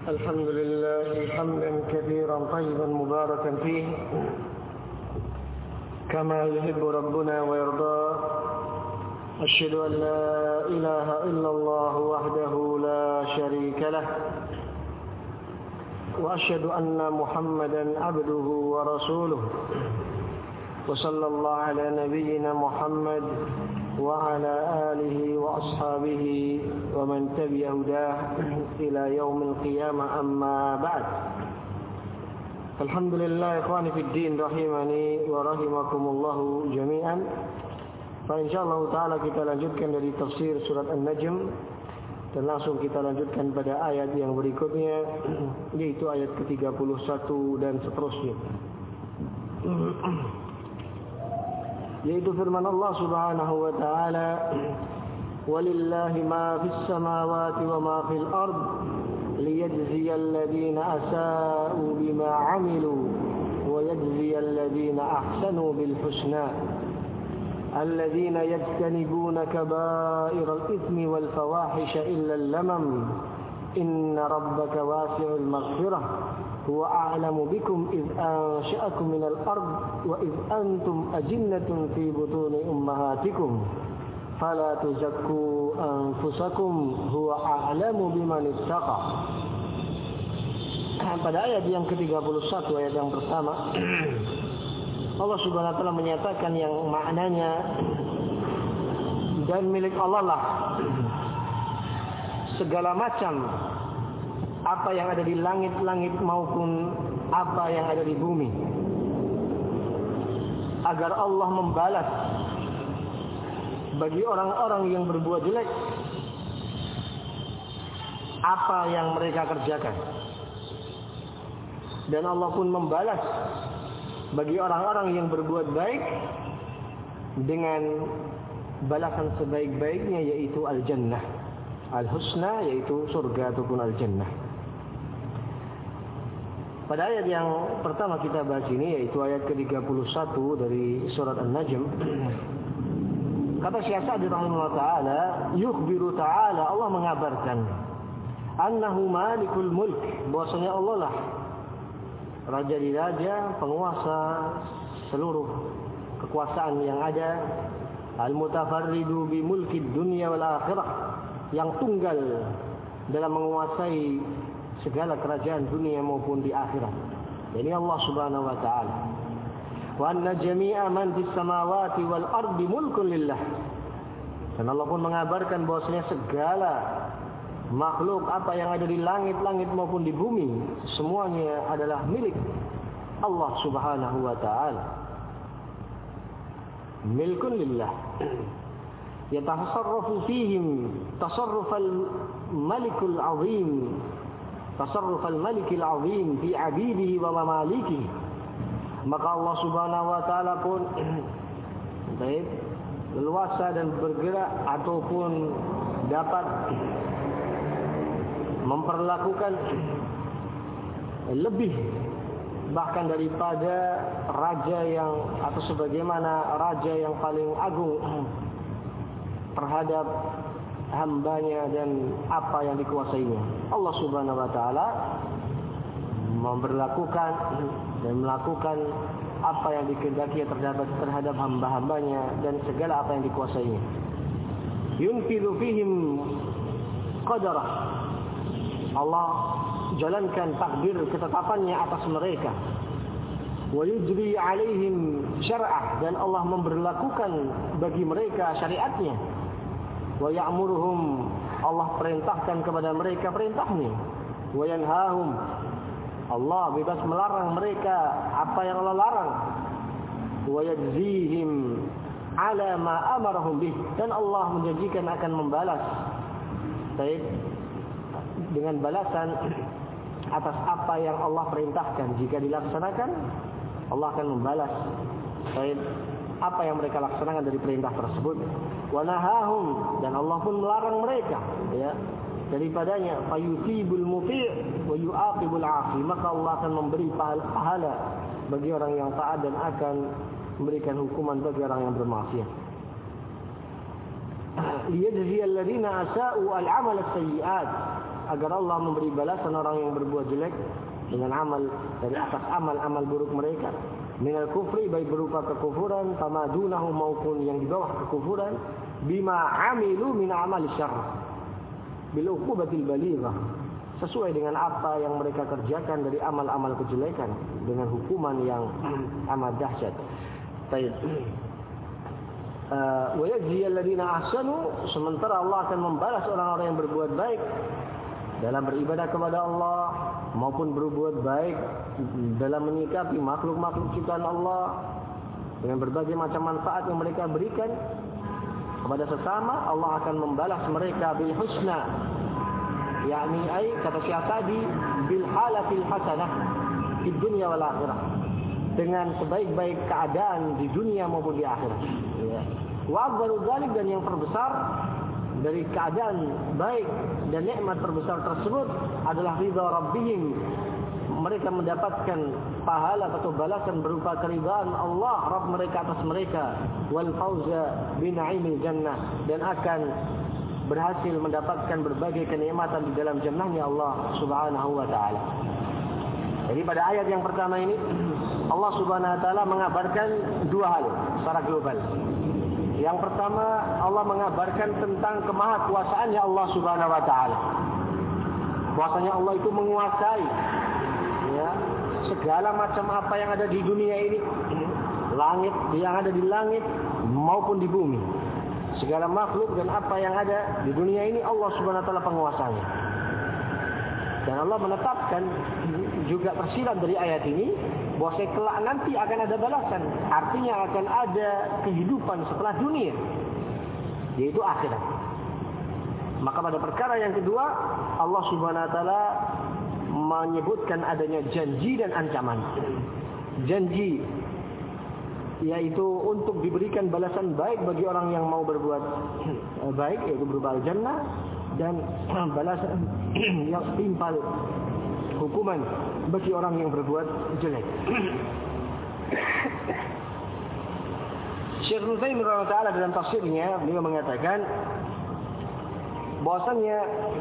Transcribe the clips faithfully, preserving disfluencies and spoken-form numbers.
الحمد لله حمدا كثيرا طيبا مباركا فيه كما يحب ربنا ويرضى. أشهد أن لا إله إلا الله وحده لا شريك له وأشهد أن محمدا عبده ورسوله وصلى الله على نبينا محمد وعلى آله وأصحابه ومن تبع هداه إلى يوم القيامة. أما بعد، الحمد لله إخواني في الدين rahimani wa rahimakumullahu jami'an. Insyaallah taala kita lanjutkan dari tafsir surat An-Najm dan langsung kita lanjutkan pada ayat yang berikutnya, yaitu ayat ke tiga puluh satu dan seterusnya, yaitu firman Allah Subhanahu wa taala, walillahi ma fis samawati wa ma fil ard liyajziyal ladzina asa'u bima 'amilu wa yajziyal ladzina ahsanu bil husna الذين يجتنبون كبائر الإثم والفواحش إلا اللمم إن ربك واسع المغفرة هو أعلم بكم إذ أنشأكم من الأرض وإذ أنتم أجنة في بطون أمهاتكم فلا تزكوا أنفسكم هو أعلم بمن اتقى. Pada ayat yang ke tiga puluh satu, ayat yang pertama, Allah Subhanahu wa taala menyatakan yang maknanya, dan milik Allah lah segala macam apa yang ada di langit-langit maupun apa yang ada di bumi, agar Allah membalas bagi orang-orang yang berbuat jelek apa yang mereka kerjakan, dan Allah pun membalas bagi orang-orang yang berbuat baik dengan balasan sebaik-baiknya, yaitu al-jannah, al-husna, yaitu surga ataupun al-jannah. Pada ayat yang pertama kita bahas ini, yaitu ayat ke tiga puluh satu dari surat An-Najm, kata Syekh Sa'di rahimahullah ta'ala, yukhbiru ta'ala, Allah mengabarkan, annahu malikul mulk, bahwasanya Allah lah raja di raja, penguasa seluruh kekuasaan yang ada, al-mutafarridu bi mulki dunya wal akhirah, yang tunggal dalam menguasai segala kerajaan dunia maupun di akhirat. Ini Allah Subhanahu wa taala. Wa anna jami'a man fis samawati wal ardi mulkun lillah. Dan Allah pun mengabarkan bahwasanya segala makhluk apa yang ada di langit-langit maupun di bumi, semuanya adalah milik Allah Subhanahu wa taala. Milkun lillah. Yatasarrafu fihim tasarrufal malikul azim. Tasarrufal malikil azim fi 'abidihi wa mamalikihi. Maka Allah Subhanahu wa taala pun baik leluasa dan bergerak ataupun dapat memperlakukan lebih bahkan daripada raja yang atau sebagaimana raja yang paling agung terhadap hambanya dan apa yang dikuasainya. Allah Subhanahu wa taala memperlakukan dan melakukan apa yang dikehendaki terhadap terhadap hamba-hambanya dan segala apa yang dikuasainya. Yunfidu fihim qadarah, Allah jalankan takdir ketetapannya atas mereka. Wa yujri alaihim syar'ah, dan Allah memberlakukan bagi mereka syariatnya. Wa ya'muruhum, Allah perintahkan kepada mereka perintahnya. Wa yanhahum, Allah bebas melarang mereka apa yang Allah larang. Wa yajzihim ala ma amarahum bih, dan Allah menjanjikan akan membalas baik dengan balasan atas apa yang Allah perintahkan. Jika dilaksanakan, Allah akan membalas baik apa yang mereka laksanakan dari perintah tersebut. Wa nahahum, dan Allah pun melarang mereka ya daripadanya. Fayusibul muti' wa yu'aqibul 'asi, maka Allah akan memberi pahala bagi orang yang taat dan akan memberikan hukuman bagi orang yang bermaksiat. liyajziyal ladzina asa'u al-'amal as-sayyi'at, agar Allah memberi balasan orang yang berbuat jelek dengan amal dari atas amal-amal buruk mereka. Minal kufri, baik berupa kekufuran, famadunahu maupun yang di bawah kekufuran, bima amilu min amali syarr, bil uqubatil balighah, sesuai dengan apa yang mereka kerjakan dari amal-amal kejelekan dengan hukuman yang amat dahsyat. Baik. Wa yajzi alladziina ahsanu, sementara Allah akan membalas orang-orang yang berbuat baik dalam beribadah kepada Allah maupun berbuat baik dalam menyikapi makhluk-makhluk ciptaan Allah dengan berbagai macam manfaat yang mereka berikan kepada sesama. Allah akan membalas mereka bil husna, yakni ay kata Syekh tadi, bil halatil hasanah di dunia wal akhirah, dengan sebaik-baik keadaan di dunia maupun di akhirat. Ya. Wa afdalu dzalik, dan yang terbesar dari keadaan baik dan nikmat terbesar tersebut adalah ridha rabbihim. Mereka mendapatkan pahala atau balasan berupa keridhaan Allah Rabb mereka atas mereka, wal fauza bi na'imil jannah, dan akan berhasil mendapatkan berbagai kenikmatan di dalam jannahnya Allah Subhanahu wa taala. Jadi pada ayat yang pertama ini Allah Subhanahu wa taala mengabarkan dua hal secara global. Yang pertama, Allah mengabarkan tentang kemahakuasaannya Allah Subhanahu wa taala. Bahwasanya Allah itu menguasai ya, segala macam apa yang ada di dunia ini, langit yang ada di langit maupun di bumi. Segala makhluk dan apa yang ada di dunia ini Allah Subhanahu wa taala penguasanya. Dan Allah menetapkan juga tersirat dari ayat ini bahwa kelak nanti akan ada balasan. Artinya akan ada kehidupan setelah dunia, yaitu akhirat. Maka pada perkara yang kedua, Allah Subhanahu wa taala menyebutkan adanya janji dan ancaman. Janji yaitu untuk diberikan balasan baik bagi orang yang mau berbuat baik, yaitu berupa al-jannah, dan balasan yang timpal hukuman bagi orang yang berbuat jelek. Syekh Nuzaimin rahimahullah dalam tafsirnya beliau mengatakan bahwasannya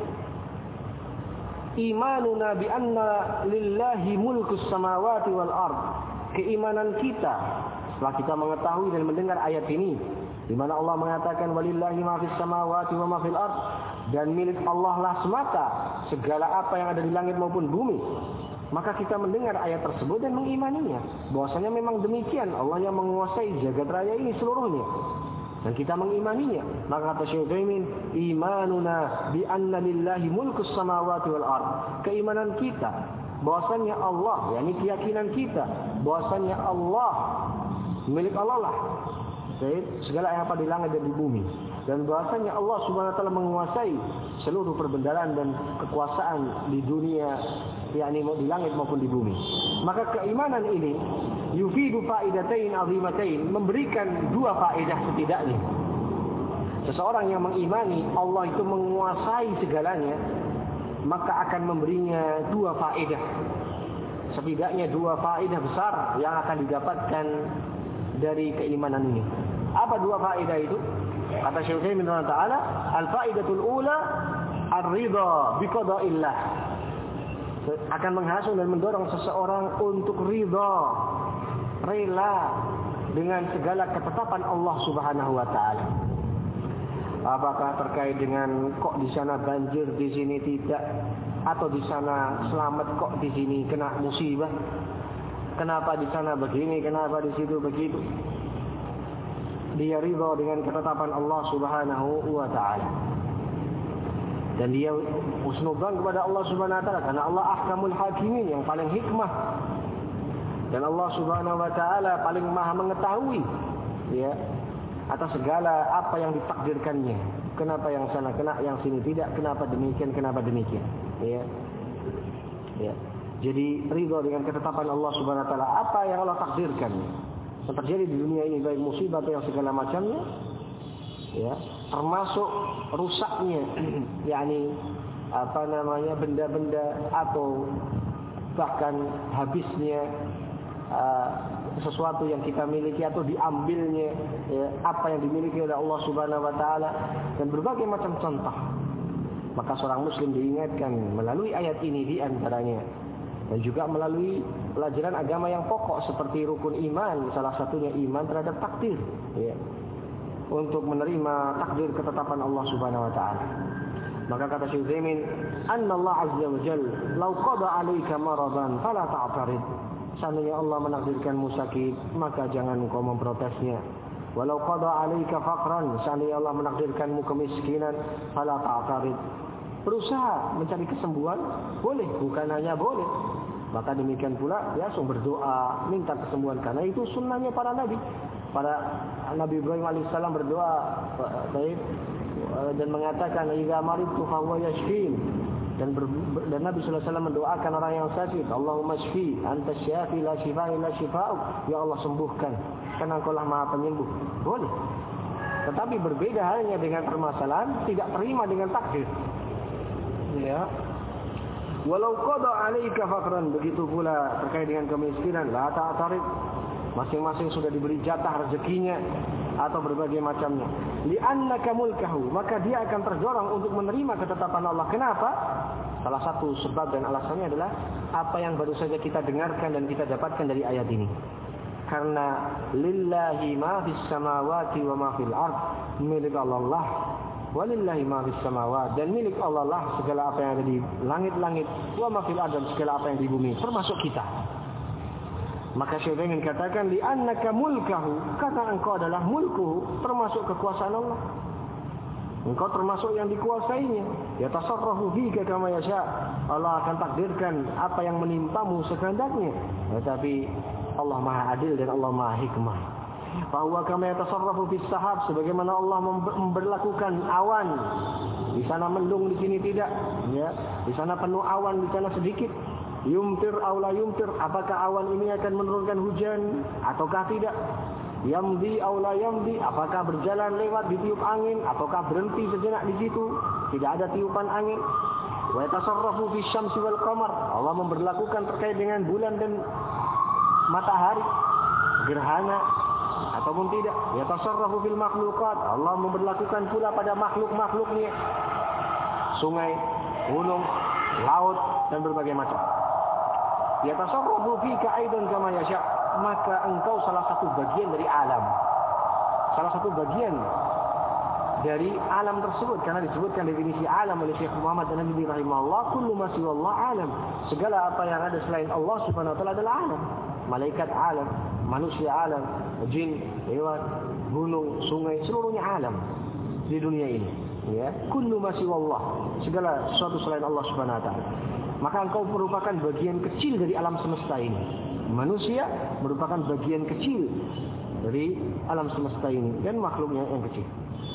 imanuna bi anna lillahi mulkus samawati wal ard, keimanan kita setelah kita mengetahui dan mendengar ayat ini di mana Allah mengatakan walillahi ma fis samawati wa ma fil ard, dan milik Allah lah semata segala apa yang ada di langit maupun bumi. Maka kita mendengar ayat tersebut dan mengimaninya bahwasanya memang demikian, Allah yang menguasai jagat raya ini seluruhnya, dan kita mengimaninya. Maka kata Syekh Utsaimin, imanuna bi anna lillahi mulkus samawati wal ard, keimanan kita bahwasanya Allah, yakni keyakinan kita bahwasanya Allah milik Allah lah segala yang apa di langit dan di bumi, dan bahwasanya Allah Subhanahu wa taala menguasai seluruh perbendaharaan dan kekuasaan di dunia, yakni di langit maupun di bumi. Maka keimanan ini yufidu faidatain azimatain, memberikan dua faedah setidaknya. Seseorang yang mengimani Allah itu menguasai segalanya, maka akan memberinya dua faedah. Setidaknya dua faedah besar yang akan didapatkan dari keimanan ini. Apa dua faedah itu? Kata Syekh Utsaimin taala, al-faidatul ula ar-ridha bi qada'illah, akan menghasut dan mendorong seseorang untuk ridha, rela dengan segala ketetapan Allah Subhanahu wa taala. Apakah terkait dengan kok di sana banjir, di sini tidak, atau di sana selamat kok di sini kena musibah? Kenapa di sana begini, kenapa di situ begitu? Dia ridha dengan ketetapan Allah Subhanahu wa taala. Dan dia husnudzan kepada Allah Subhanahu wa taala karena Allah ahkamul hakimin, yang paling hikmah. Dan Allah Subhanahu wa taala paling maha mengetahui ya atas segala apa yang ditakdirkannya. Kenapa yang sana kena, yang sini tidak, kenapa demikian, kenapa demikian. Ya. Ya. Jadi ridha dengan ketetapan Allah Subhanahu wa taala, apa yang Allah takdirkan yang terjadi di dunia ini, baik musibah atau yang segala macamnya, ya, termasuk rusaknya yakni apa namanya benda-benda atau bahkan habisnya uh, sesuatu yang kita miliki atau diambilnya ya, apa yang dimiliki oleh Allah Subhanahu wa taala, dan berbagai macam contoh Maka seorang muslim diingatkan melalui ayat ini di antaranya, dan juga melalui pelajaran agama yang pokok seperti rukun iman, salah satunya iman terhadap takdir, ya, untuk menerima takdir ketetapan Allah Subhanahu wa taala. Maka kata Syekh Utsaimin, "Anna Allah azza wa jalla law qada 'alaika maradan fala ta'tarid." Seandainya Allah menakdirkanmu sakit, maka jangan engkau memprotesnya. Walau qada 'alaika faqran, seandainya Allah menakdirkanmu kemiskinan, fala ta'tarid. Berusaha mencari kesembuhan boleh, bukan hanya boleh. Maka demikian pula langsung berdoa minta kesembuhan, karena itu sunnahnya para nabi. Para Nabi Ibrahim alaihissalam berdoa baik dan mengatakan idza maridtu fa huwa yashfin, dan, ber, dan Nabi sallallahu alaihi wasallam mendoakan orang yang sakit, Allahumma shfi anta syafi la shifaa illa shifaa'uk, ya Allah sembuhkan karena Engkau lah Maha penyembuh. Boleh. Tetapi berbeda halnya dengan permasalahan tidak terima dengan takdir. Ya. Walau qada 'alaika faqran, begitu pula terkait dengan kemiskinan, la ta'tarid. Masing-masing sudah diberi jatah rezekinya atau berbagai macamnya. Li'annaka mulkahu, maka dia akan terdorong untuk menerima ketetapan Allah. Kenapa? Salah satu sebab dan alasannya adalah apa yang baru saja kita dengarkan dan kita dapatkan dari ayat ini. Karena lillahi ma fis samawati wa ma fil ard, milik Allah. Walillahi ma fis samawati, dan milik Allah lah segala apa yang ada di langit-langit, wa ma fil ard, dan segala apa yang di bumi, termasuk kita. Maka Syekh ingin katakan li annaka mulkahu, karena engkau adalah mulkuhu, termasuk kekuasaan Allah. Engkau termasuk yang dikuasainya. Ya tasarrafu fika kama yasha. Allah akan takdirkan apa yang menimpamu sekehendaknya. Tetapi Allah Maha Adil dan Allah Maha Hikmah. Bahwa kama yatasarrafu fis sahab, sebagaimana Allah memberlakukan awan. Di sana mendung, di sini tidak, ya. Di sana penuh awan, di sana sedikit. Yumtir aw la yumtir, apakah awan ini akan menurunkan hujan ataukah tidak? Yamdi aw la yamdi, apakah berjalan lewat ditiup angin ataukah berhenti sejenak di situ, tidak ada tiupan angin. Wa yatasarrafu fi syamsi wal qamar, Allah memberlakukan terkait dengan bulan dan matahari, gerhana ataupun tidak. Yatasarrafu fil makhluqat, Allah memberlakukan pula pada makhluk-makhluknya, sungai, gunung, laut dan berbagai macam. Yatasarrafu fika aidan kama yasha, maka engkau salah satu bagian dari alam. Salah satu bagian dari alam tersebut, karena disebutkan definisi alam oleh Syekh Muhammad An-Nabi rahimahullah, kullu ma siwallah alam. Segala apa yang ada selain Allah Subhanahu wa taala adalah alam. Malaikat alam, manusia alam, jin, hewan, gunung, sungai, seluruhnya alam di dunia ini. Ya, kullu ma siwallah, segala sesuatu selain Allah Subhanahu wa taala. Maka engkau merupakan bagian kecil dari alam semesta ini. Manusia merupakan bagian kecil dari alam semesta ini dan makhluknya yang kecil.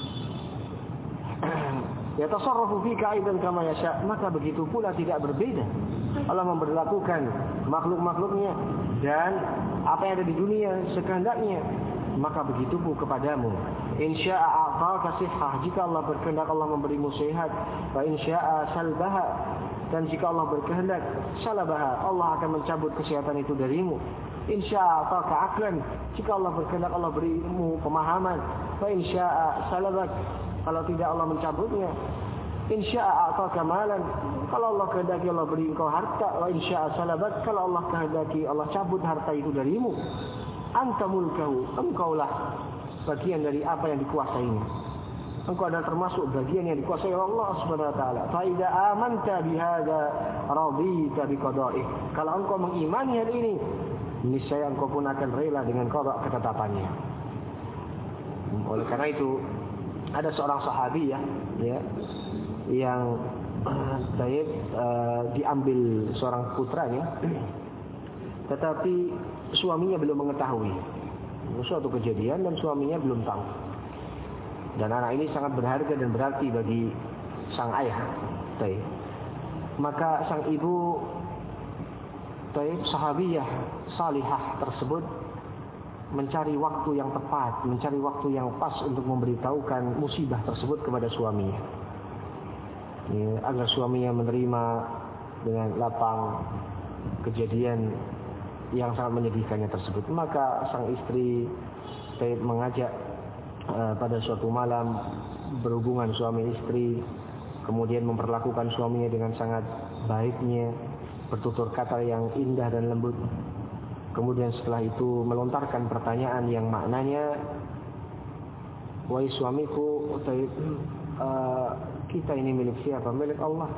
Yatasarrafu fika aidan kama yasha, maka begitu pula tidak berbeda. Allah memberlakukan makhluk-makhluknya dan apa yang ada di dunia sekehendaknya. Maka begitu pun kepadamu. Insya'a a'taka sihhah, jika Allah berkehendak Allah memberimu sehat. Wa insya'a salbaha, dan jika Allah berkehendak salabaha, Allah akan mencabut kesehatan itu darimu. Insya'a a'taka aqlan, jika Allah berkehendak Allah berimu pemahaman. Wa insya'a salabak, kalau tidak Allah mencabutnya. Insya'a a'taka malan, kalau Allah kehendaki Allah beri engkau harta. Wa insya'a salabak, kalau Allah kehendaki Allah cabut harta itu darimu. Anta mulkahu, engkaulah bagian dari apa yang dikuasainya. Engkau adalah termasuk bagian yang dikuasai oleh Allah Subhanahu wa taala. Fa idza amanta bihadza radita biqada'i. Kalau engkau mengimani hal ini, niscaya engkau pun akan rela dengan qada ketetapannya. Oleh karena itu, ada seorang sahabi ya, ya yang Taib uh, diambil seorang putranya, tetapi suaminya belum mengetahui suatu kejadian dan suaminya belum tahu. Dan anak ini sangat berharga dan berarti bagi sang ayah. Taib. Maka sang ibu Taib sahabiyah salihah tersebut mencari waktu yang tepat, mencari waktu yang pas untuk memberitahukan musibah tersebut kepada suaminya, ya, agar suaminya menerima dengan lapang kejadian yang sangat menyedihkannya tersebut. Maka sang istri Taib mengajak uh, pada suatu malam berhubungan suami istri, kemudian memperlakukan suaminya dengan sangat baiknya, bertutur kata yang indah dan lembut. Kemudian setelah itu melontarkan pertanyaan yang maknanya, wahai suamiku, uh, kita ini milik siapa? Milik Allah.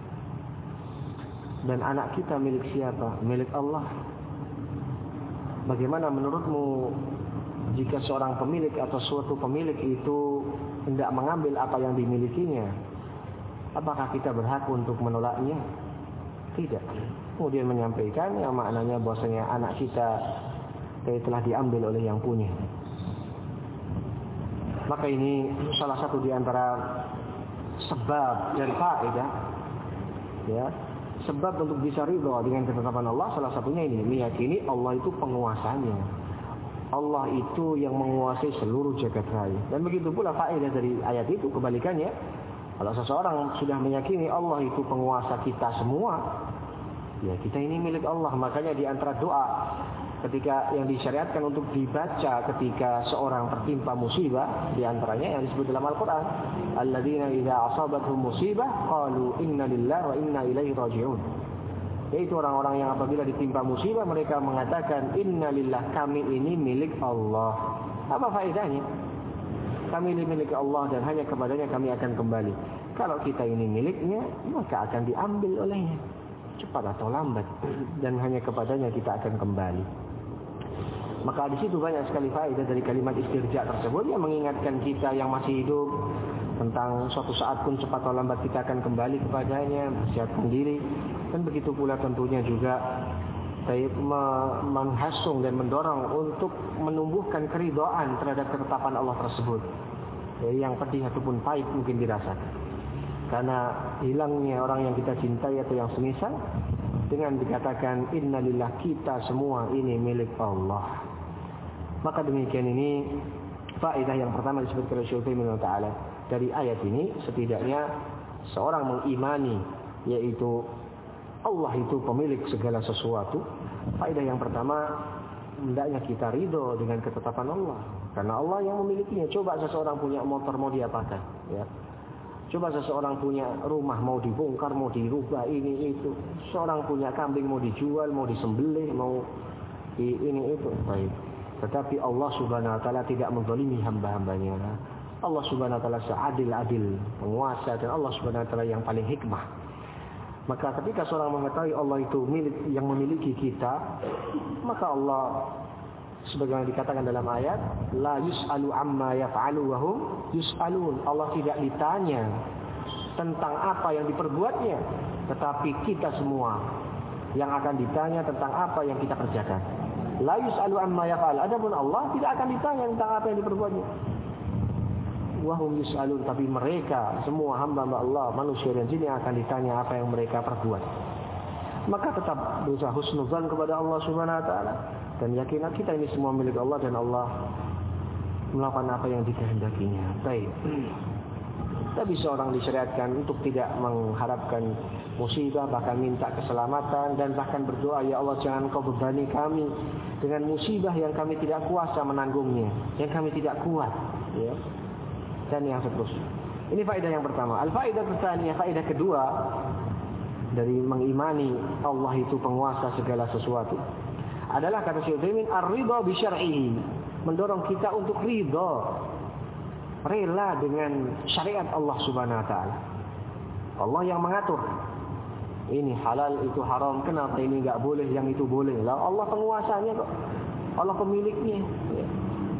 Dan anak kita milik siapa? Milik Allah. Bagaimana menurutmu jika seorang pemilik atau suatu pemilik itu hendak mengambil apa yang dimilikinya? Apakah kita berhak untuk menolaknya? Tidak. Kemudian menyampaikan yang maknanya bahwasanya anak kita telah diambil oleh yang punya. Maka ini salah satu di antara sebab dan faedah, ya, sebab untuk bisa ridha dengan ketetapan Allah. Salah satunya ini, meyakini Allah itu penguasanya. Allah itu yang menguasai seluruh jagat raya. Dan begitu pula faedah dari ayat itu kebalikannya. Kalau seseorang sudah meyakini Allah itu penguasa kita semua, ya kita ini milik Allah. Makanya di antara doa ketika yang disyariatkan untuk dibaca ketika seorang tertimpa musibah, di antaranya yang disebut dalam Al-Quran, alladzina idza asabatuhum musibah qalu inna lillahi wa inna ilaihi raji'un. Yaitu orang-orang yang apabila ditimpa musibah mereka mengatakan inna lillah, kami ini milik Allah. Apa faedahnya? Kami ini milik Allah dan hanya kepadanya kami akan kembali. Kalau kita ini miliknya, maka akan diambil olehnya, cepat atau lambat, dan hanya kepadanya kita akan kembali. Maka di situ banyak sekali faedah dari kalimat istirja tersebut yang mengingatkan kita yang masih hidup tentang suatu saat pun cepat atau lambat kita akan kembali kepadanya, bersiapkan diri. Dan begitu pula tentunya juga menghasung dan mendorong untuk menumbuhkan keridhaan terhadap ketetapan Allah tersebut, yang pedih ataupun pahit mungkin dirasakan karena hilangnya orang yang kita cintai atau yang semisal, dengan dikatakan innalillah, kita semua ini milik Allah. Maka demikian ini faedah yang pertama disebutkan oleh Syekh Utsaimin Ta'ala dari ayat ini. Setidaknya seorang mengimani yaitu Allah itu pemilik segala sesuatu. Faedah yang pertama, hendaknya kita ridho dengan ketetapan Allah, karena Allah yang memilikinya. Coba seseorang punya motor mau diapakan, ya. Coba seseorang punya rumah mau dibongkar, mau dirubah, ini itu. Seorang punya kambing mau dijual, mau disembelih, mau di ini itu. Baik. Tetapi Allah Subhanahu wa taala tidak menzalimi hamba-hambanya. Allah Subhanahu wa taala seadil-adil penguasa, dan Allah Subhanahu wa taala yang paling hikmah. Maka ketika seorang mengetahui Allah itu milik yang memiliki kita, maka Allah sebagaimana dikatakan dalam ayat, la yus'alu amma yaf'alu wa hum yus'alun. Allah tidak ditanya tentang apa yang diperbuatnya, tetapi kita semua yang akan ditanya tentang apa yang kita kerjakan. La yus'alu amma yaf'al. Adapun Allah tidak akan ditanya tentang apa yang diperbuatnya. Wa hum yus'alun, tapi mereka semua hamba-hamba Allah, manusia dan jin, yang akan ditanya apa yang mereka perbuat. Maka tetap berusaha husnuzan kepada Allah Subhanahu wa taala dan yakinlah kita ini semua milik Allah dan Allah melakukan apa yang dikehendakinya. Baik. Tapi seorang disyariatkan untuk tidak mengharapkan musibah, bahkan minta keselamatan dan bahkan berdoa, ya Allah jangan kau bebani kami dengan musibah yang kami tidak kuasa menanggungnya, yang kami tidak kuat, ya. Dan yang seterusnya. Ini faedah yang pertama. Al-faedah tsaniyah, faedah kedua dari mengimani Allah itu penguasa segala sesuatu adalah, kata Syekh Utsaimin, ar-ridha bi syar'ihi, mendorong kita untuk ridha, rela dengan syariat Allah Subhanahu wa taala. Allah yang mengatur. Ini halal, itu haram, kenapa ini enggak boleh, yang itu boleh. Lah Allah penguasanya kok. Allah pemiliknya. Ya.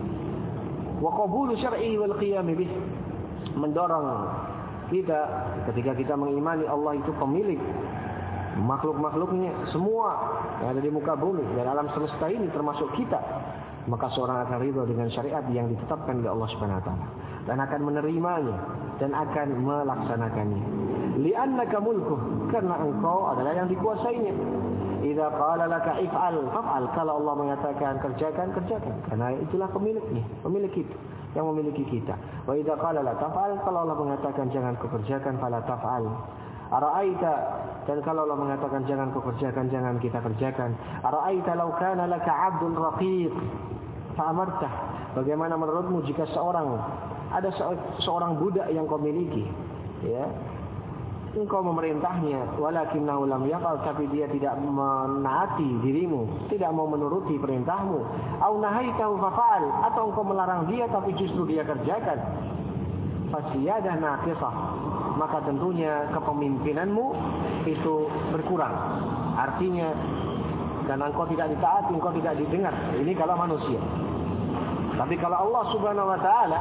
Wa qabulu syar'ihi wal qiyam bih, mendorong kita ketika kita mengimani Allah itu pemilik makhluk-makhluknya semua yang ada di muka bumi dan alam semesta ini termasuk kita, maka seorang akan ridha dengan syariat yang ditetapkan oleh Allah Subhanahu wa taala dan akan menerimanya dan akan melaksanakannya. Li'annaka mulkuh, karena engkau adalah yang dikuasainya. Idza qala laka if'al fa'al, kalau Allah mengatakan kerjakan, kerjakan, karena itulah pemiliknya, pemilik kita, yang memiliki kita. Wa idza qala la taf'al, kalau Allah mengatakan jangan kau kerjakan, fala taf'al. Ara'aita, dan kalau Allah mengatakan jangan kau kerjakan, jangan kita kerjakan. Ara'aita law kana laka 'abdun raqiq fa'amartah, bagaimana menurutmu jika seorang ada seorang budak yang kau miliki, ya, engkau memerintahnya, walakinnahu lam yaf'al, tapi dia tidak menaati dirimu, tidak mau menuruti perintahmu, au nahaitahu fafa'al, atau engkau melarang dia tapi justru dia kerjakan, fasiyadah naqisah, maka tentunya kepemimpinanmu itu berkurang. Artinya karena engkau tidak ditaati, engkau tidak didengar. Ini kalau manusia. Tapi kalau Allah Subhanahu wa taala,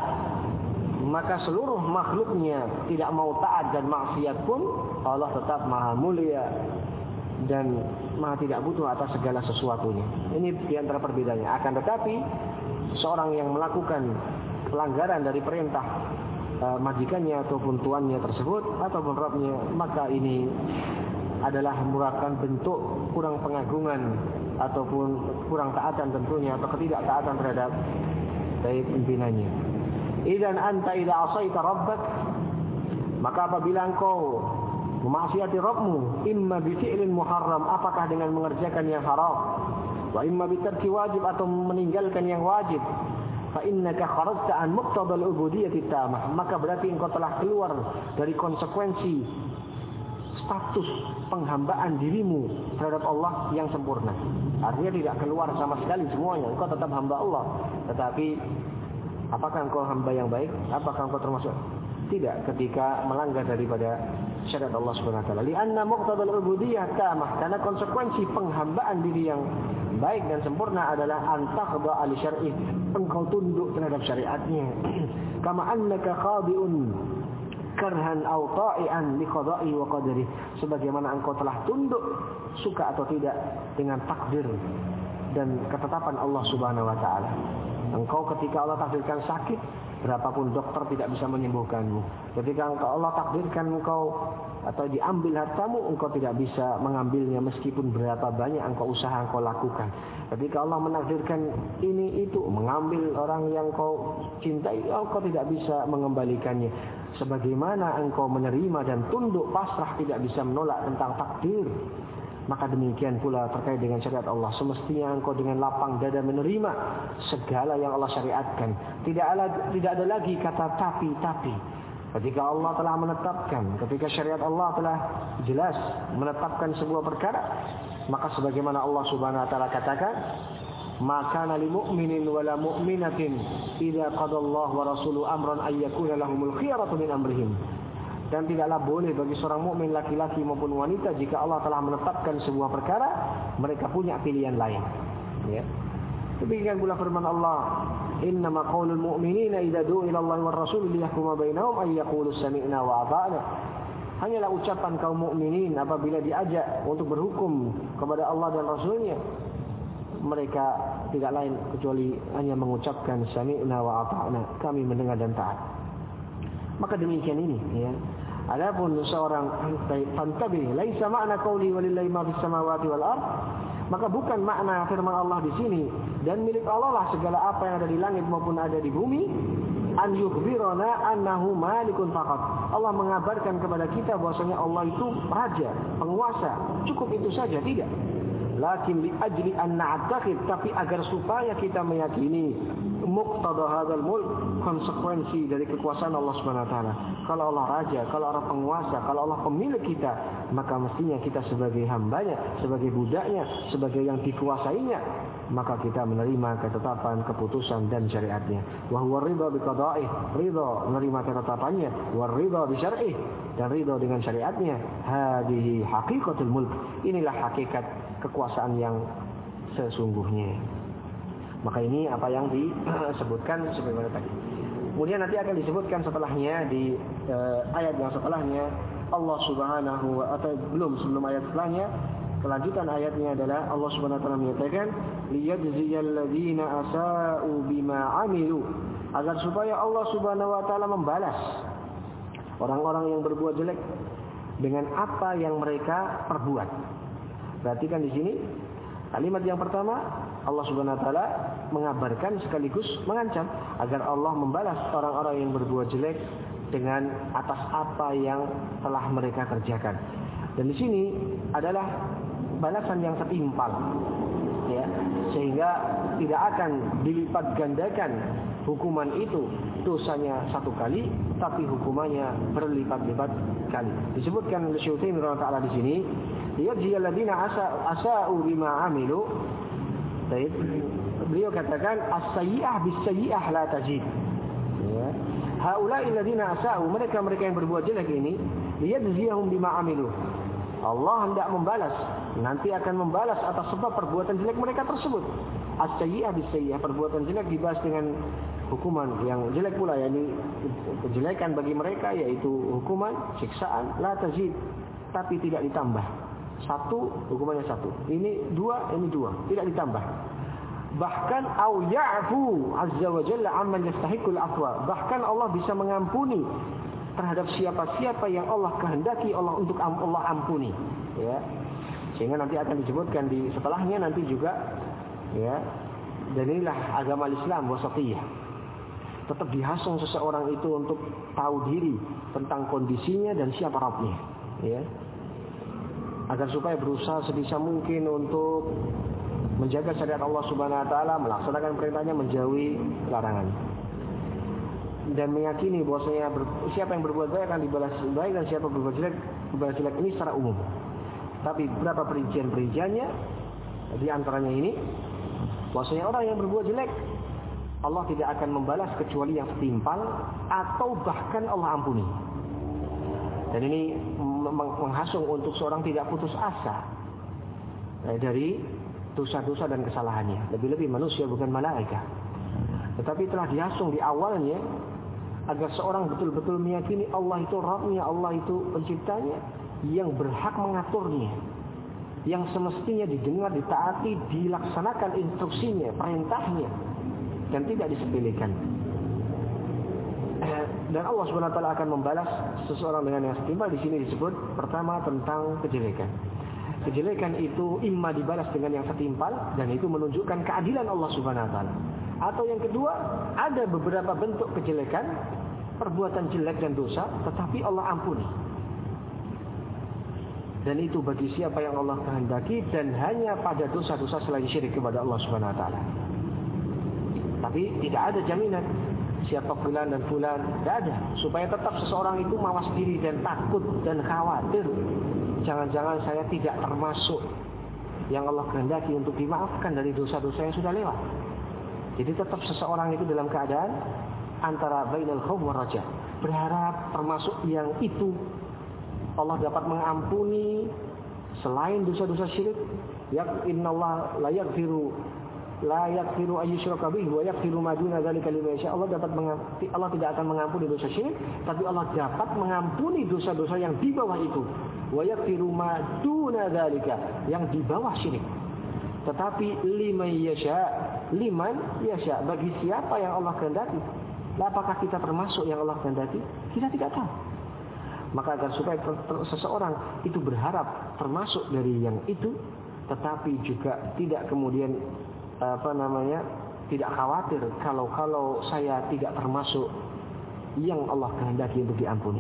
maka seluruh makhluknya tidak mau taat dan maksiat pun Allah tetap maha mulia dan maha tidak butuh atas segala sesuatunya. Ini diantara perbedaannya. Akan tetapi seorang yang melakukan pelanggaran dari perintah uh, majikannya ataupun tuannya tersebut ataupun Rabbnya, maka ini adalah merupakan bentuk kurang pengagungan ataupun kurang taatan tentunya, atau ketidaktaatan terhadap dari pimpinannya. Idzan anta idza asaita rabbak, maka apabila engkau memaksiati Rabbmu, imma bi fi'lin muharram, apakah dengan mengerjakan yang haram, wa imma bi tarki wajib, atau meninggalkan yang wajib, fa innaka kharajta an muqtadal ubudiyyati tamah, maka berarti engkau telah keluar dari konsekuensi status penghambaan dirimu terhadap Allah yang sempurna. Artinya tidak keluar sama sekali semuanya, engkau tetap hamba Allah, tetapi apakah engkau hamba yang baik? Apakah engkau termasuk? Tidak, ketika melanggar daripada syariat Allah Subhanahu wa taala. Li'anna muqtadal ubudiyyah tamah, karena konsekuensi penghambaan diri yang baik dan sempurna adalah antakhda' li syar'i, engkau tunduk terhadap syariatnya. Kama annaka khadi'un karhan aw ta'ian li qada'i wa qadari, sebagaimana engkau telah tunduk suka atau tidak dengan takdir dan ketetapan Allah Subhanahu wa taala. Engkau ketika Allah takdirkan sakit, berapapun dokter tidak bisa menyembuhkanmu. Ketika engkau Allah takdirkan engkau atau diambil hartamu, engkau tidak bisa mengambilnya meskipun berapa banyak engkau usaha engkau lakukan. Ketika Allah menakdirkan ini itu, mengambil orang yang kau cintai, engkau tidak bisa mengembalikannya. Sebagaimana engkau menerima dan tunduk pasrah tidak bisa menolak tentang takdir, maka demikian pula terkait dengan syariat Allah. Semestinya engkau dengan lapang dada menerima segala yang Allah syariatkan. Tidak ada, tidak ada lagi kata tapi-tapi. Ketika Allah telah menetapkan, ketika syariat Allah telah jelas menetapkan sebuah perkara, maka sebagaimana Allah Subhanahu wa taala katakan, maka lil mu'minin wala mu'minatin idza qadallahu wa rasuluhu amran ay yakuna lahumul khiyaratu min amrihim. Dan tidaklah boleh bagi seorang mukmin laki-laki maupun wanita, jika Allah telah menetapkan sebuah perkara, mereka punya pilihan lain. Ya. Demikian pula firman Allah, innama qaulul mu'minina idza du'u ila Allah war rasul liyahkuma bainahum ay yaqulu sami'na wa ata'na. Hanyalah ucapan kaum mukminin apabila diajak untuk berhukum kepada Allah dan Rasulnya, mereka tidak lain kecuali hanya mengucapkan sami'na wa ata'na, kami mendengar dan taat. Maka demikian ini, ya. Adapun seorang fantabi, laisa makna qauli walillahi ma fis samawati wal ard, maka bukan makna firman Allah di sini dan milik Allah lah segala apa yang ada di langit maupun ada di bumi, an yukhbirana annahu malikun faqat. Allah mengabarkan kepada kita bahwasanya Allah itu raja, penguasa, cukup itu saja, tidak. Lakin li ajli an na'taqid, tapi agar supaya kita meyakini muqtada hadzal mulk, konsekuensi dari kekuasaan Allah Subhanahu wa taala. Kalau Allah raja, kalau Allah penguasa, kalau Allah pemilik kita, maka mestinya kita sebagai hambanya, sebagai budaknya, sebagai yang dikuasainya, maka kita menerima ketetapan, keputusan dan syariatnya. Wa huwa ridha bi qada'ih, ridha menerima ketetapannya, wa ridha bi syar'ih, dan ridha dengan syariatnya. Hadhihi haqiqatul mulk, inilah hakikat kekuasaan yang sesungguhnya. Maka ini apa yang disebutkan sebagaimana tadi. Kemudian nanti akan disebutkan setelahnya di uh, ayat yang setelahnya, Allah Subhanahu wa atau belum sebelum ayat setelahnya, kelanjutan ayatnya adalah Allah Subhanahu wa taala menyatakan liyajziyal ladzina asa'u bima 'amilu, agar supaya Allah Subhanahu wa taala membalas orang-orang yang berbuat jelek dengan apa yang mereka perbuat. Perhatikan di sini kalimat yang pertama, Allah Subhanahu wa taala mengabarkan sekaligus mengancam agar Allah membalas orang-orang yang berbuat jelek dengan atas apa yang telah mereka kerjakan. Dan di sini adalah balasan yang setimpal. ya, sehingga tidak akan dilipat gandakan hukuman itu, dosanya satu kali, tapi hukumannya berlipat-lipat kali. Disebutkan oleh Syaikhul Utsaimin taala di sini, yajziyal ladina asa'u bima amilu. Baik, beliau katakan as-sayyi'ah bis-sayyi'ah la tajid. Ya. Haula'i ladina asa'u, mereka-mereka yang berbuat jelek ini, yajziyahum bima amilu. Allah hendak membalas, nanti akan membalas atas sebab perbuatan jelek mereka tersebut. As-sayyi'ah bis-sayyi'ah, perbuatan jelek dibahas dengan hukuman yang jelek pula, yakni kejelekan bagi mereka yaitu hukuman siksaan la tajid, tapi tidak ditambah. Satu hukumannya satu, ini dua, ini dua, tidak ditambah. Bahkan au ya'fu azza wa jalla amman yastahiqul afwa, bahkan Allah bisa mengampuni terhadap siapa-siapa yang Allah kehendaki Allah untuk Allah ampuni, ya. Sehingga nanti akan disebutkan di setelahnya nanti juga, ya. Dan inilah agama Islam wasatiyah. Tetap dihasung seseorang itu untuk tahu diri tentang kondisinya dan siapa Rabbnya, ya. Agar supaya berusaha sebisa mungkin untuk menjaga syariat Allah Subhanahu wa taala, melaksanakan perintahnya, menjauhi larangan. Dan meyakini bahwasanya siapa yang berbuat baik akan dibalas baik, dan siapa berbuat jelek dibalas jelek, ini secara umum. Tapi berapa perincian-perinciannya di antaranya ini, bahwasanya orang yang berbuat jelek Allah tidak akan membalas kecuali yang setimpal atau bahkan Allah ampuni. Dan ini menghasung untuk seorang tidak putus asa dari dosa-dosa dan kesalahannya. Lebih-lebih manusia bukan malaikat. Tetapi telah dihasung di awalnya agar seorang betul-betul meyakini Allah itu Rabbnya, Allah itu penciptanya yang berhak mengaturnya, yang semestinya didengar, ditaati, dilaksanakan instruksinya, perintahnya, dan tidak disepelekan. Dan Allah Subhanahu wa taala akan membalas seseorang dengan yang setimpal. Di sini disebut pertama tentang kejelekan. Kejelekan itu imma dibalas dengan yang setimpal, dan itu menunjukkan keadilan Allah Subhanahu wa taala. Atau yang kedua, ada beberapa bentuk kejelekan, perbuatan jelek dan dosa, tetapi Allah ampuni. Dan itu bagi siapa yang Allah kehendaki, dan hanya pada dosa-dosa selain syirik kepada Allah Subhanahu wa taala. Tapi tidak ada jaminan siapa fulan dan fulan, tidak ada, supaya tetap seseorang itu mawas diri dan takut dan khawatir, jangan-jangan saya tidak termasuk yang Allah kehendaki untuk dimaafkan dari dosa-dosa yang sudah lewat. Jadi tetap seseorang itu dalam keadaan antara bainal khauf war raja, berharap termasuk yang itu Allah dapat mengampuni selain dosa-dosa syirik. Ya innallaha la yaghfiru la yaghfiru ayyushraka bihi wa yaghfiru ma duna dzalika liman yasha. Allah dapat mengampuni, Allah tidak akan mengampuni dosa syirik, tapi Allah dapat mengampuni dosa-dosa yang di bawah itu. Wa yaghfiru ma duna dzalika, yang di bawah syirik. Tetapi liman yasha, liman yasha, bagi siapa yang Allah kehendaki. Apakah kita termasuk yang Allah kehendaki? Kita tidak tahu. Maka agar supaya ter- ter- seseorang itu berharap termasuk dari yang itu, tetapi juga tidak kemudian apa namanya tidak khawatir kalau-kalau saya tidak termasuk yang Allah kehendaki untuk diampuni.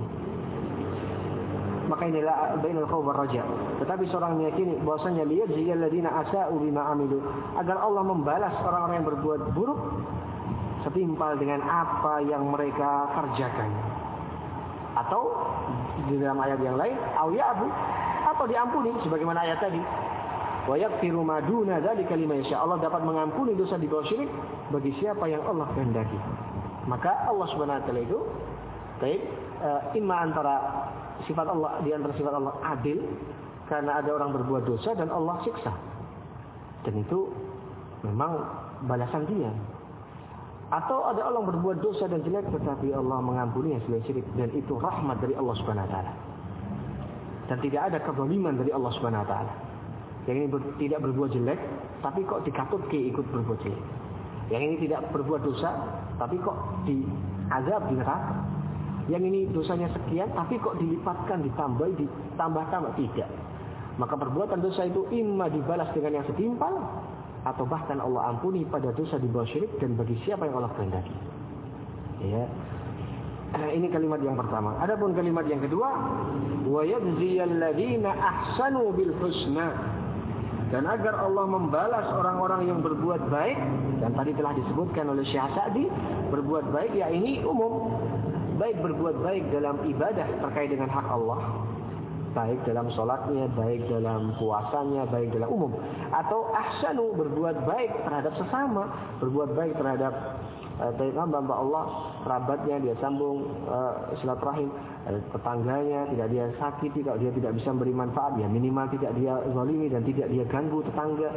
Maka inilah bainal khauf war raja. Tetapi seorang meyakini bahwasanya liyajziyal ladina asa'u bima amilu, agar Allah membalas orang-orang yang berbuat buruk setimpal dengan apa yang mereka kerjakan. Atau di dalam ayat yang lain, au ya'fu, atau diampuni sebagaimana ayat tadi. Wa yaghfiru ma duna dzalika liman yasha. Allah dapat mengampuni dosa di bawah syirik bagi siapa yang Allah kehendaki. Maka Allah Subhanahu wa taala itu baik uh, imma antara sifat Allah, di antara sifat Allah adil, karena ada orang berbuat dosa dan Allah siksa. Dan itu memang balasan dia. Atau ada orang berbuat dosa dan jelek tetapi Allah mengampuninya selain syirik, dan itu rahmat dari Allah Subhanahu wa taala. Dan tidak ada kezaliman dari Allah Subhanahu wa taala. Yang ini ber, tidak berbuat jelek tapi kok dikatutke ikut berbuat jelek. Yang ini tidak berbuat dosa tapi kok diazab di neraka. Yang ini dosanya sekian tapi kok dilipatkan, ditambah, ditambah-tambah, tidak. Maka perbuatan dosa itu imma dibalas dengan yang setimpal, atau bahkan Allah ampuni pada dosa di bawah syirik dan bagi siapa yang Allah kehendaki. Ya. Nah, ini kalimat yang pertama. Adapun kalimat yang kedua, wa yajziyal ladzina ahsanu bil husna, dan agar Allah membalas orang-orang yang berbuat baik. Dan tadi telah disebutkan oleh Syekh Sa'di, berbuat baik ya ini umum, baik berbuat baik dalam ibadah terkait dengan hak Allah, baik dalam sholatnya, baik dalam puasanya, baik dalam umum. Atau ahsanu, berbuat baik terhadap sesama, berbuat baik terhadap uh, hamba-hamba Allah, kerabatnya, dia sambung uh, silaturahim, uh, tetangganya, tidak dia sakiti, kalau dia tidak bisa beri manfaat, ya minimal tidak dia zalimi dan tidak dia ganggu tetangga.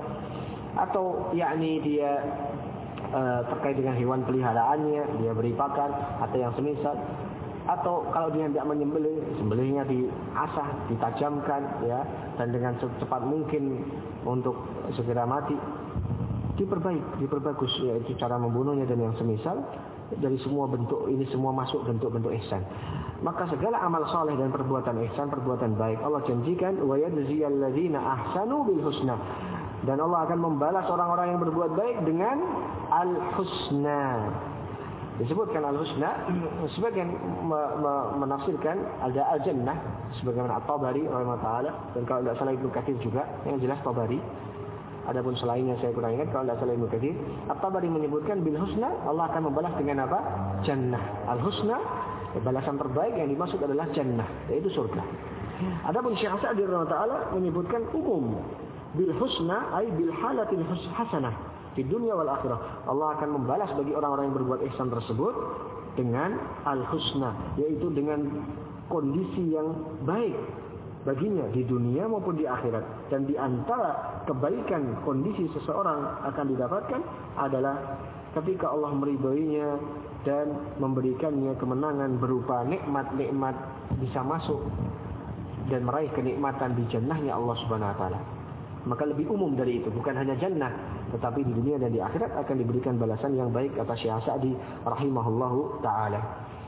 Atau yakni dia uh, terkait dengan hewan peliharaannya, dia beri pakan atau yang semisal. Atau kalau dia tidak menyembelih, sembelihnya diasah, ditajamkan, ya, dan dengan secepat mungkin untuk segera mati, diperbaik, diperbagus, yaitu cara membunuhnya dan yang semisal. Dari semua bentuk ini semua masuk bentuk-bentuk ihsan. Maka segala amal soleh dan perbuatan ihsan, perbuatan baik, Allah janjikan wa yajziyal ladzina ahsanu bil husna. Dan Allah akan membalas orang-orang yang berbuat baik dengan al-husna. Disebutkan al-husna, sebagian menafsirkan ada al-jannah, sebagaimana At-Tabari rahimahullah taala, dan kalau tidak salah Ibnu Katsir juga, yang jelas Tabari. Adapun selainnya saya kurang ingat, kalau tidak salah Ibnu Katsir. At-Tabari menyebutkan bil husna, Allah akan membalas dengan apa? Jannah. Al-husna, balasan terbaik yang dimaksud adalah jannah, yaitu surga. Adapun Syekh Sa'di rahimahullah taala menyebutkan umum, bil husna ay bil halatil hasanah. Di dunia wal akhirah, Allah akan membalas bagi orang-orang yang berbuat ihsan tersebut dengan al-husna, yaitu dengan kondisi yang baik baginya di dunia maupun di akhirat. Dan di antara kebaikan kondisi seseorang akan didapatkan adalah ketika Allah meridhoinya dan memberikannya kemenangan berupa nikmat-nikmat, bisa masuk dan meraih kenikmatan di jannahnya Allah Subhanahu wa taala. Maka lebih umum dari itu, bukan hanya jannah, tetapi di dunia dan di akhirat akan diberikan balasan yang baik, kata Syekh Sa'di rahimahullahu taala.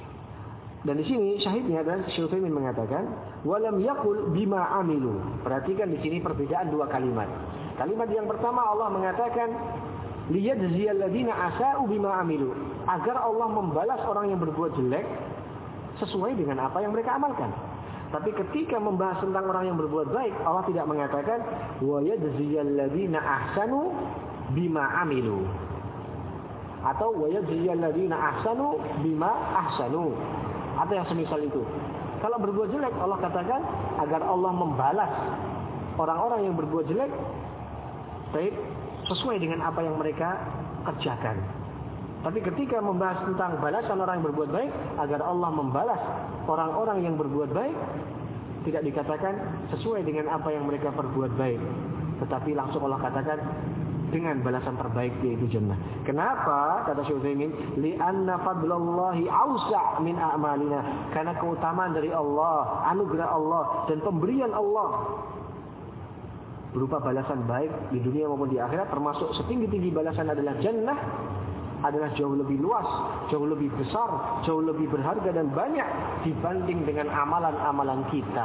Dan di sini syahidnya adalah Syekh Utsaimin mengatakan walam yaqul bima amilu. Perhatikan di sini perbedaan dua kalimat. Kalimat yang pertama Allah mengatakan liyajziyal ladzina asa'u bima amilu, agar Allah membalas orang yang berbuat jelek sesuai dengan apa yang mereka amalkan. Tapi ketika membahas tentang orang yang berbuat baik, Allah tidak mengatakan wa yajziyal ladzina ahsanu bima amilu atau wa yajziyal ladzina ahsanu bima ahsanu atau yang semisal itu. Kalau berbuat jelek, Allah katakan agar Allah membalas orang-orang yang berbuat jelek baik sesuai dengan apa yang mereka kerjakan. Tapi ketika membahas tentang balasan orang yang berbuat baik, agar Allah membalas orang-orang yang berbuat baik, tidak dikatakan sesuai dengan apa yang mereka perbuat baik, tetapi langsung Allah katakan dengan balasan terbaik, yaitu jannah. Kenapa? Kata Syekh Utsaimin, li'anna fadlallahi awsa' min a'malina. Karena keutamaan dari Allah, anugerah Allah dan pemberian Allah berupa balasan baik di dunia maupun di akhirat, termasuk setinggi-tinggi balasan adalah jannah, adalah jauh lebih luas, jauh lebih besar, jauh lebih berharga dan banyak dibanding dengan amalan-amalan kita.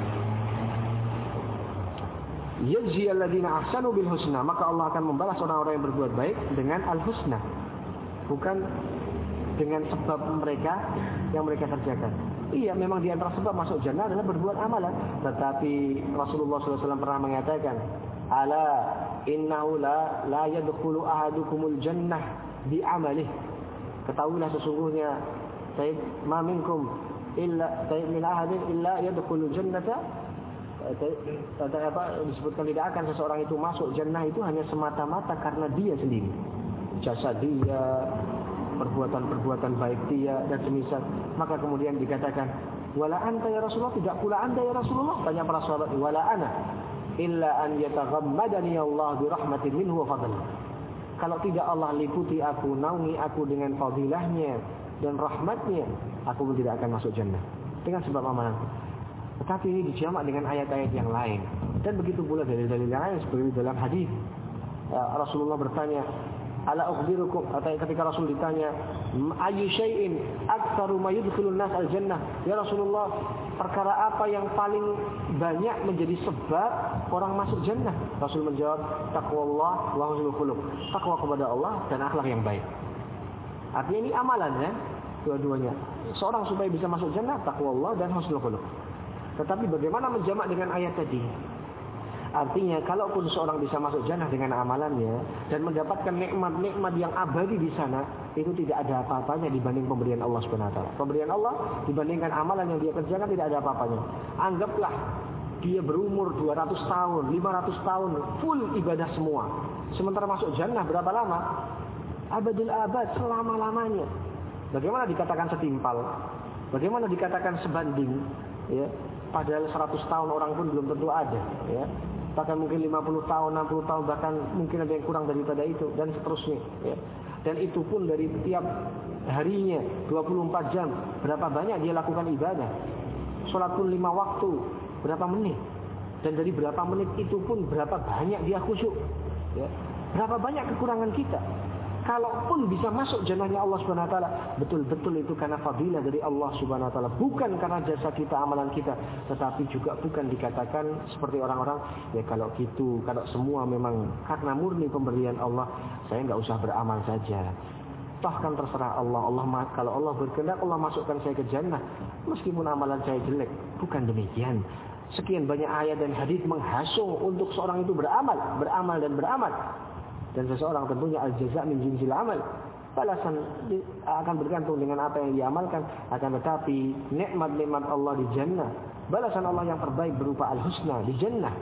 Yajziyal ladzina ahsanu bil husna, maka Allah akan membalas orang-orang yang berbuat baik dengan al-husna, bukan dengan sebab mereka yang mereka kerjakan. Iya, memang di antara sebab masuk jannah adalah berbuat amalan, tetapi Rasulullah shallallahu alaihi wasallam pernah mengatakan, ala innahu la la yadkhulu ahadukumul jannah bi amalih. Ketahuilah sesungguhnya, taib ma minkum illa taib min ahadin illa yadkhulu jannata, taib apa disebutkan tidak akan seseorang itu masuk jannah itu hanya semata-mata karena dia sendiri, jasa dia, perbuatan-perbuatan baik dia dan semisal. Maka kemudian dikatakan wala anta ya Rasulullah, tidak pula anda ya Rasulullah. Tanya para sahabat, wala ana illa an yataghammadani Allah bi rahmatin minhu wa fadl. Kalau tidak Allah liputi aku, naungi aku dengan fadilahnya dan rahmatnya, aku pun tidak akan masuk jannah dengan sebab amalan. Tetapi ini dijamak dengan ayat-ayat yang lain. Dan begitu pula dalil-dalil yang lain, seperti dalam hadis Rasulullah bertanya, ala ukhbirukum, atau ketika Rasul ditanya ayyu syai'in aktsaru ma yudkhilun nas al-jannah, ya Rasulullah, perkara apa yang paling banyak menjadi sebab orang masuk jannah? Rasul menjawab, taqwallah wa husnul khuluq, takwa kepada Allah dan akhlak yang baik. Artinya ini amalan ya, dua-duanya. Seorang supaya bisa masuk jannah, taqwallah dan husnul khuluq. Tetapi bagaimana menjamak dengan ayat tadi? Artinya, kalaupun seorang bisa masuk jannah dengan amalannya dan mendapatkan nikmat-nikmat yang abadi di sana, itu tidak ada apa-apanya dibanding pemberian Allah Subhanahu wa taala. Pemberian Allah dibandingkan amalan yang dia kerjakan tidak ada apa-apanya. Anggaplah dia berumur dua ratus tahun, lima ratus tahun, full ibadah semua. Sementara masuk jannah berapa lama? Abadul abad, selama-lamanya. Bagaimana dikatakan setimpal? Bagaimana dikatakan sebanding? Ya, padahal seratus tahun orang pun belum tentu ada. Ya. Bahkan mungkin lima puluh tahun, enam puluh tahun, bahkan mungkin ada yang kurang daripada itu, dan seterusnya. Ya. Dan itu pun dari tiap harinya, dua puluh empat jam, berapa banyak dia lakukan ibadah. Sholat pun lima waktu, berapa menit. Dan dari berapa menit itu pun berapa banyak dia khusyuk. Ya. Berapa banyak kekurangan kita. Kalaupun bisa masuk jannahnya Allah Subhanahu wa taala, betul-betul itu karena fadilah dari Allah Subhanahu wa taala, bukan karena jasa kita, amalan kita, tetapi juga bukan dikatakan seperti orang-orang, ya kalau gitu, kalau semua memang karena murni pemberian Allah, saya enggak usah beramal saja. Toh kan terserah Allah. Allah kalau Allah berkehendak, Allah masukkan saya ke jannah meskipun amalan saya jelek. Bukan demikian. Sekian banyak ayat dan hadis menghasung untuk seorang itu beramal, beramal dan beramal. Dan seseorang tentunya al-jaza' min jinsil amal. Balasan akan bergantung dengan apa yang diamalkan. Akan tetapi nikmat-nikmat Allah di jannah, balasan Allah yang terbaik berupa al-husna di jannah,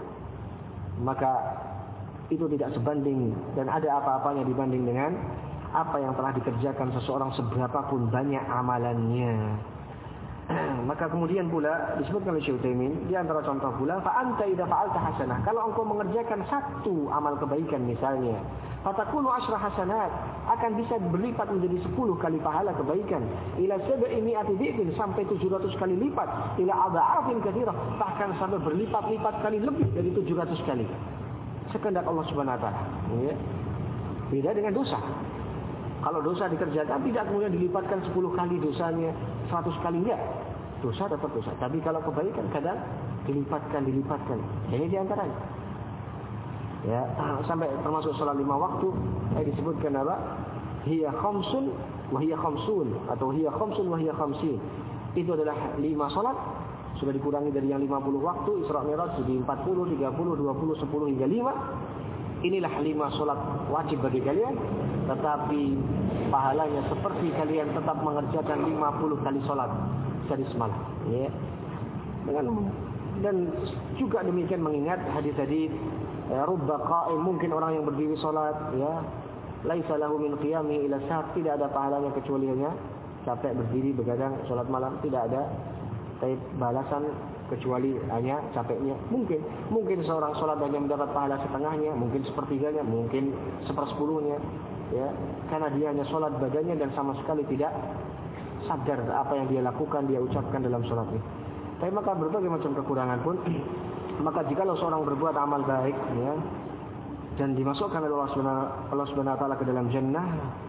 maka itu tidak sebanding dan ada apa-apanya dibanding dengan apa yang telah dikerjakan seseorang seberapapun banyak amalannya. Maka kemudian pula disebutkan oleh Syekh Utsaimin di antara contoh pula, fa anta idza fa'alta hasanah, kalau engkau mengerjakan satu amal kebaikan misalnya, fatakunu asyra hasanat, akan bisa berlipat menjadi sepuluh kali pahala kebaikan, ila sab'i mi'ati dhifin, sampai tujuh ratus kali lipat, ila adha'afin katsirah, bahkan sampai berlipat-lipat kali lebih dari tujuh ratus kali. Sekehendak Allah Subhanahu wa taala. Ya. Beda dengan dosa. Kalau dosa dikerjakan tidak kemudian dilipatkan sepuluh kali dosanya, seratus kali enggak. Dosa dapat dosa. Tapi kalau kebaikan kadang dilipatkan, dilipatkan. Ini diantaranya. Ya, sampai termasuk sholat lima waktu, eh, disebutkan apa? Hiya khamsun wa hiya khamsun, atau hiya khamsun wa hiya khamsin. Itu adalah lima sholat, sudah dikurangi dari yang lima puluh waktu, Isra Mi'raj jadi empat puluh, tiga puluh, dua puluh, sepuluh hingga lima. Inilah lima sholat wajib bagi kalian, tetapi pahalanya seperti kalian tetap mengerjakan lima puluh kali sholat sehari semalam. Ya. Dengan dan juga demikian mengingat hadis-hadis ya, rubba qa'im, mungkin orang yang berdiri sholat, ya, laisa lahu min qiyami ila sa'at, tidak ada pahalanya kecuali hanya capek berdiri begadang sholat malam, tidak ada tapi balasan kecuali hanya capeknya. Mungkin mungkin seorang sholat hanya mendapat pahala setengahnya, mungkin sepertiganya, mungkin sepersepuluhnya, ya, karena dia hanya sholat badannya dan sama sekali tidak sadar apa yang dia lakukan, dia ucapkan dalam sholat ini. Tapi maka berbagai macam kekurangan pun, maka jikalau seorang berbuat amal baik, ya, dan dimasukkan oleh Allah Subhanahu wa taala ke dalam jannah,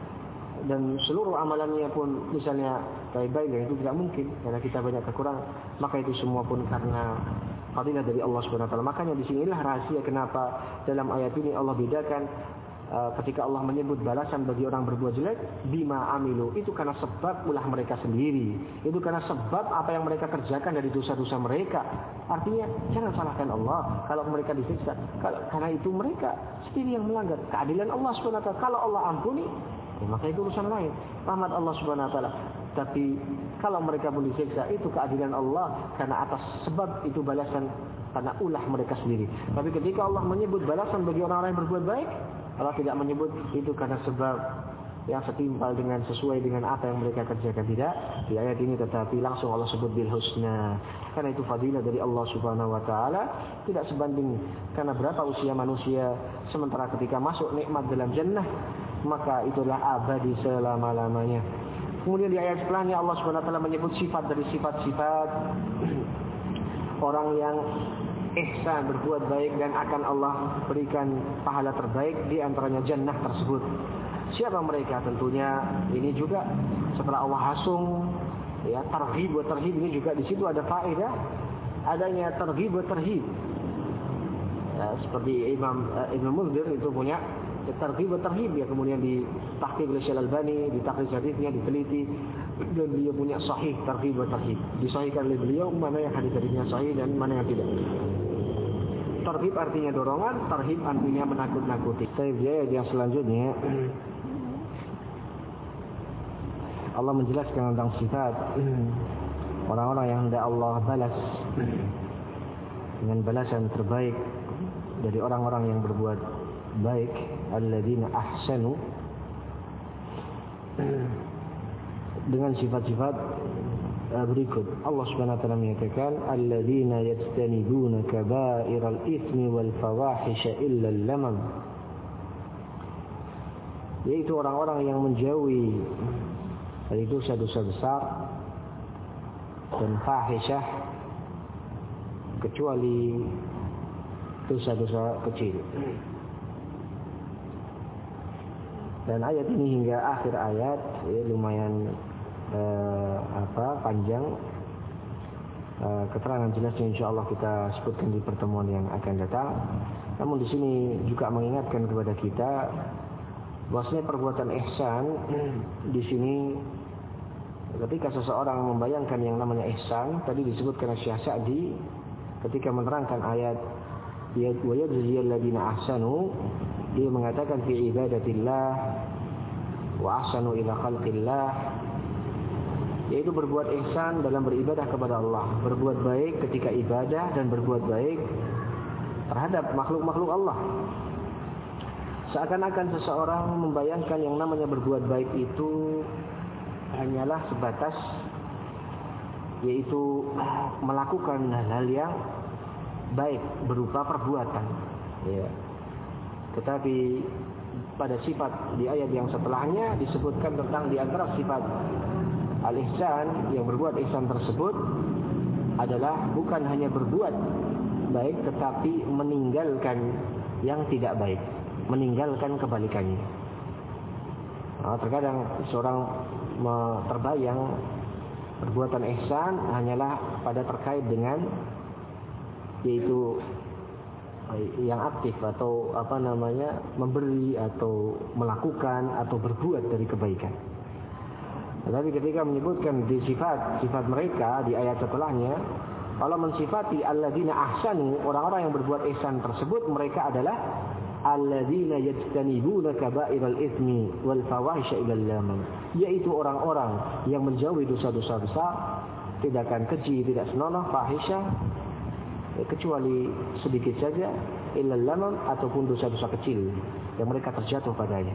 dan seluruh amalannya pun misalnya baik-baik, ya, itu tidak mungkin karena kita banyak kekurangan, maka itu semua pun karena fadilah dari Allah Subhanahu wa taala. Makanya di sinilah rahasia kenapa dalam ayat ini Allah bedakan uh, ketika Allah menyebut balasan bagi orang berbuat jelek bima amilu, itu karena sebab ulah mereka sendiri, itu karena sebab apa yang mereka kerjakan dari dosa-dosa mereka. Artinya jangan salahkan Allah kalau mereka disiksa, kalau karena itu mereka sendiri yang melanggar keadilan Allah Subhanahu wa taala. Kalau Allah ampuni, ya, maka itu urusan lain, rahmat Allah Subhanahu wa taala. Tapi kalau mereka pun disiksa, itu keadilan Allah karena atas sebab itu balasan karena ulah mereka sendiri. Tapi ketika Allah menyebut balasan bagi orang-orang yang berbuat baik, Allah tidak menyebut itu karena sebab yang setimpal dengan sesuai dengan apa yang mereka kerjakan, tidak di ayat ini, tetapi langsung Allah sebut bil husna. Karena itu fadilah dari Allah Subhanahu wa taala, tidak sebanding karena berapa usia manusia, sementara ketika masuk nikmat dalam jannah maka itulah abadi selama-lamanya. Kemudian di ayat setelahnya Allah Subhanahu wa taala menyebut sifat dari sifat-sifat orang yang ihsan, berbuat baik, dan akan Allah berikan pahala terbaik, di antaranya jannah tersebut. Siapa mereka? Tentunya ini juga setelah Allah hasung, ya, targhib wa tarhib, ini juga di situ ada faedah adanya targhib wa tarhib. Ya, seperti Imam uh, Ibnu Munzir itu punya targhib wa tarhib, ya, kemudian ditahqiq oleh Syekh Al-Albani, ditahqiq hadisnya, diteliti, dan beliau punya sahih targhib wa tarhib. Disahihkan oleh beliau mana yang hadis-hadisnya sahih dan mana yang tidak. targhib artinya dorongan, tarhib artinya menakut-nakuti. Ayat yang selanjutnya Allah menjelaskan tentang sifat orang-orang yang hendak Allah balas dengan balasan terbaik dari orang-orang yang berbuat baik, alladzina ahsanu, dengan sifat-sifat berikut. Allah Subhanahu wa taala menyatakan alladzina yajtanibuna kaba'iral itsmi wal fawahisha illa al-lamam, yaitu orang-orang yang menjauhi dari dosa-dosa besar dan fahisyah kecuali dosa-dosa kecil. Dan ayat ini hingga akhir ayat ya, lumayan eh, apa panjang. Eh, keterangan jelasnya insyaallah kita sebutkan di pertemuan yang akan datang. Namun di sini juga mengingatkan kepada kita bahwasanya perbuatan ihsan di sini ketika seseorang membayangkan yang namanya ihsan, tadi disebutkan Syekh Sa'di ketika menerangkan ayat wa yajziyal ladina ahsanu, dia mengatakan fi ibadatillah wa ahsanu ila khalqillah, yaitu berbuat ihsan dalam beribadah kepada Allah, berbuat baik ketika ibadah dan berbuat baik terhadap makhluk-makhluk Allah. Seakan-akan seseorang membayangkan yang namanya berbuat baik itu hanyalah sebatas yaitu melakukan hal-hal yang baik berupa perbuatan, ya. Tetapi pada sifat di ayat yang setelahnya disebutkan tentang di antara sifat al-ihsan, yang berbuat ihsan tersebut adalah bukan hanya berbuat baik tetapi meninggalkan yang tidak baik, meninggalkan kebalikannya. Nah, terkadang seorang terbayang perbuatan ihsan hanyalah pada terkait dengan yaitu yang aktif atau apa namanya memberi atau melakukan atau berbuat dari kebaikan. Tetapi ketika menyebutkan di sifat-sifat mereka di ayat setelahnya, Allah mensifati alladzina ahsanu, orang-orang yang berbuat ihsan tersebut mereka adalah alladzina yajtanibuna kaba'iral itsmi wal fawahisha ilal lamam, yaitu orang-orang yang menjauhi dosa-dosa besar, tindakan keji, tidak senonoh, fahisyah, kecuali sedikit saja, ilal lamam, ataupun dosa-dosa kecil yang mereka terjatuh padanya.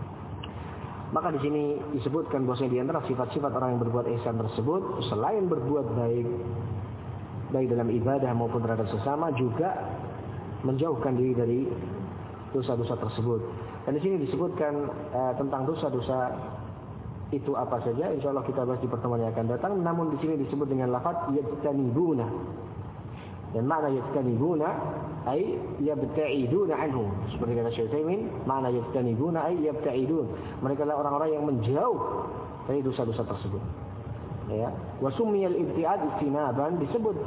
Maka di sini disebutkan bahwa di antara sifat-sifat orang yang berbuat ihsan tersebut, selain berbuat baik baik dalam ibadah maupun terhadap sesama, juga menjauhkan diri dari dosa-dosa tersebut. Dan di sini disebutkan uh, tentang dosa-dosa itu apa saja, insyaallah kita bahas di pertemuan yang akan datang. Namun di sini disebut dengan lafaz yajtanibuna. Dan makna yajtanibuna ay yabta'iduna anhu. Seperti kata Syekh Utsaimin, makna yajtanibuna ay yabta'idun. Mereka adalah orang-orang yang menjauh dari dosa-dosa tersebut. Ya, wa summiyal ibtiad istinaban, disebut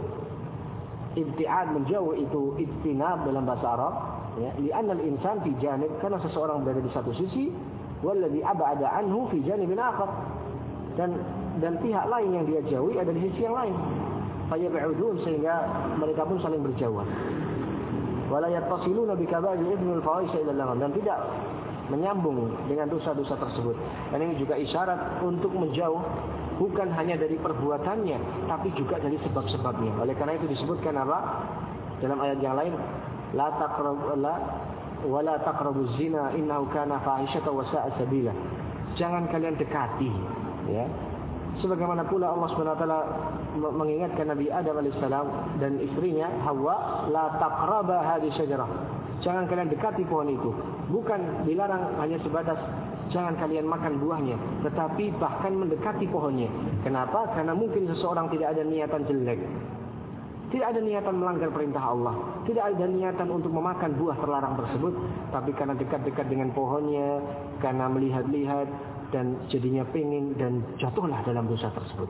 ibtiad menjauh itu istinab dalam bahasa Arab, ya, li'anna al-insan fi janib, karena seseorang berada di satu sisi, walladhi ab'ada anhu fi janibin akhar, dan dan pihak lain yang dia jauhi ada di sisi yang lain. Fayab'udun, sehingga mereka pun saling berjauhan. Wala yattasiluna bi kaba'ir ibnul fawahisha ila lamam, dan tidak menyambung dengan dosa-dosa tersebut. Dan ini juga isyarat untuk menjauh bukan hanya dari perbuatannya, tapi juga dari sebab-sebabnya. Oleh karena itu disebutkan apa? Dalam ayat yang lain, la taqrabu la wala taqrabuz zina innahu kana fahishatan wa sa'a sabila. Jangan kalian dekati, ya. Sebagaimana pula Allah Subhanahu wa taala mengingatkan Nabi Adam alaihissalam dan istrinya Hawa, la taqraba hadhihi syajarah. Jangan kalian dekati pohon itu. Bukan dilarang hanya sebatas jangan kalian makan buahnya, tetapi bahkan mendekati pohonnya. Kenapa? Karena mungkin seseorang tidak ada niatan jelek, tidak ada niatan melanggar perintah Allah, tidak ada niatan untuk memakan buah terlarang tersebut, tapi karena dekat-dekat dengan pohonnya, karena melihat-lihat dan jadinya pengen dan jatuhlah dalam dosa tersebut.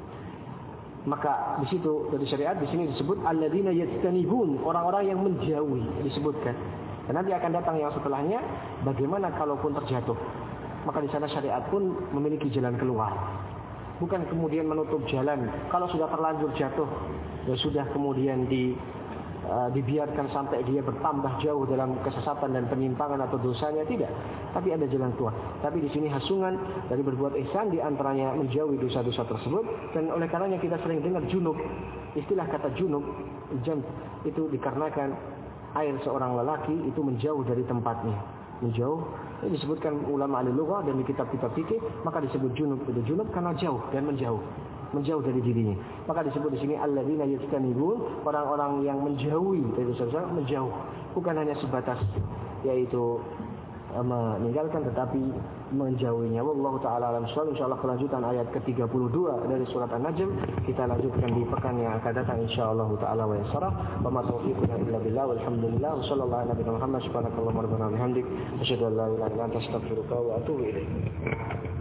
Maka di situ dari syariat di sini disebut alladzina yajtanibun, orang-orang yang menjauhi disebutkan. Dan nanti akan datang yang setelahnya, bagaimana kalaupun terjatuh. Maka di sana syariat pun memiliki jalan keluar. Bukan kemudian menutup jalan. Kalau sudah terlanjur jatuh, ya sudah kemudian di uh, dibiarkan sampai dia bertambah jauh dalam kesesatan dan penyimpangan atau dosanya, tidak. Tapi ada jalan keluar. Tapi di sini hasungan dari berbuat ihsan, di antaranya menjauhi dosa-dosa tersebut. Dan oleh karenanya kita sering dengar junub. Istilah kata junub jam itu dikarenakan air seorang lelaki itu menjauh dari tempatnya, menjauh. Ini disebutkan ulama ahli lughah dan di kitab-kitab fikih, maka disebut junub. Itu junub karena jauh dan menjauh, menjauh dari dirinya. Maka disebut di sini alladzina yajtanibun, orang-orang yang menjauhi dari dosa-dosa, menjauh. Bukan hanya sebatas yaitu meninggalkan, tetapi menjauhinya. Wallahu taala alam shawab. Insyaallah kelanjutan ayat ke tiga puluh dua dari surat An-Najm kita lanjutkan di pekan yang akan datang insyaallah taala wa yasara. Wa ma taufiquna illa billah walhamdulillah wa sallallahu ala nabiyina Muhammad subhanakallahumma rabbana wa bihamdik asyhadu an la ilaha illa anta astaghfiruka wa atubu ilaik.